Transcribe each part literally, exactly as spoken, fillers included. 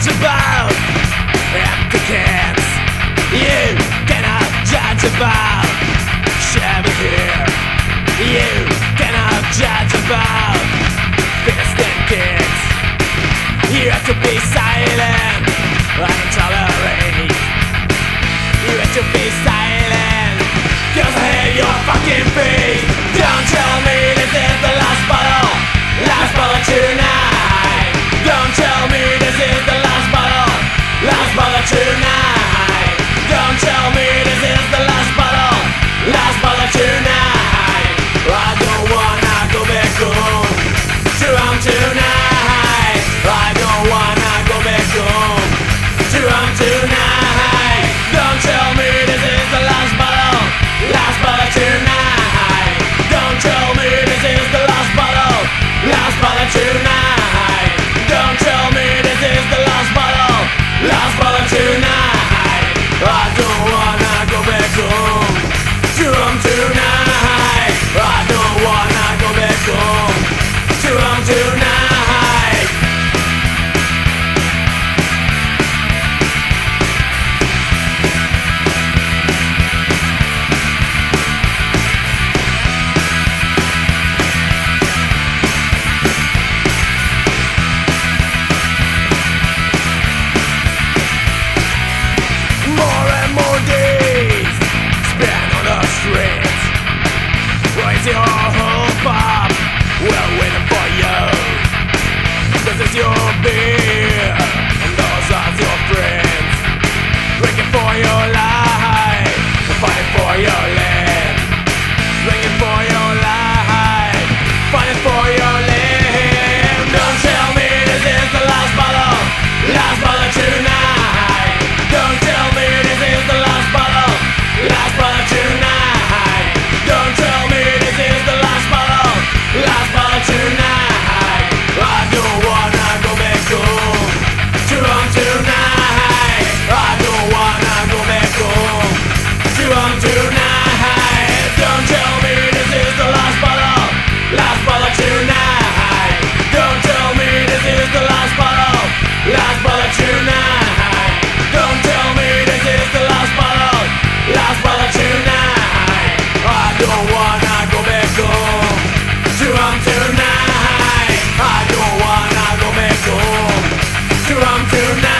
judge about empty cans. You cannot judge about shabby hair. You cannot judge about distant kids. You have to be silent and tolerate. You have to be silent, cause I hate your fucking face. Don't tell me this is the last bottle, last bottle tonight. Don't tell me this is the last bottle, last bottle tonight. Don't tell me this is the last bottle, last bottle tonight. I don't wanna go back home to home tonight. I don't wanna go back home to home tonight. Don't tell me this is the last bottle, last bottle tonight. Don't tell me this is the last bottle, last bottle tonight. Don't tell me this is the last bottle, last bottle tonight. I don't wanna go back home to home tonight. I don't wanna go back home to home tonight. Raise your hope up, we're waiting for you. This is your beer, and those are your friends. Drinking for your life, fighting for your land. Drinking for your life, fighting for your land. Don't tell me this is the last bottle, last bottle tonight. Don't tell me this is the last bottle, last bottle tonight. Don't tell me this is the last bottle, last bottle tonight. I don't wanna go back home to home tonight. I don't wanna go back home to home tonight. Don't tell me this is the last bottle, last bottle tonight. Don't tell me this is the last bottle, last bottle tonight. Don't tell me this is the last bottle, last bottle tonight. I don't wanna go back home to home tonight. I don't wanna go back home to home tonight.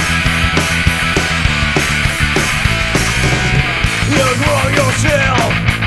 You grow yourself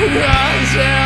non c'è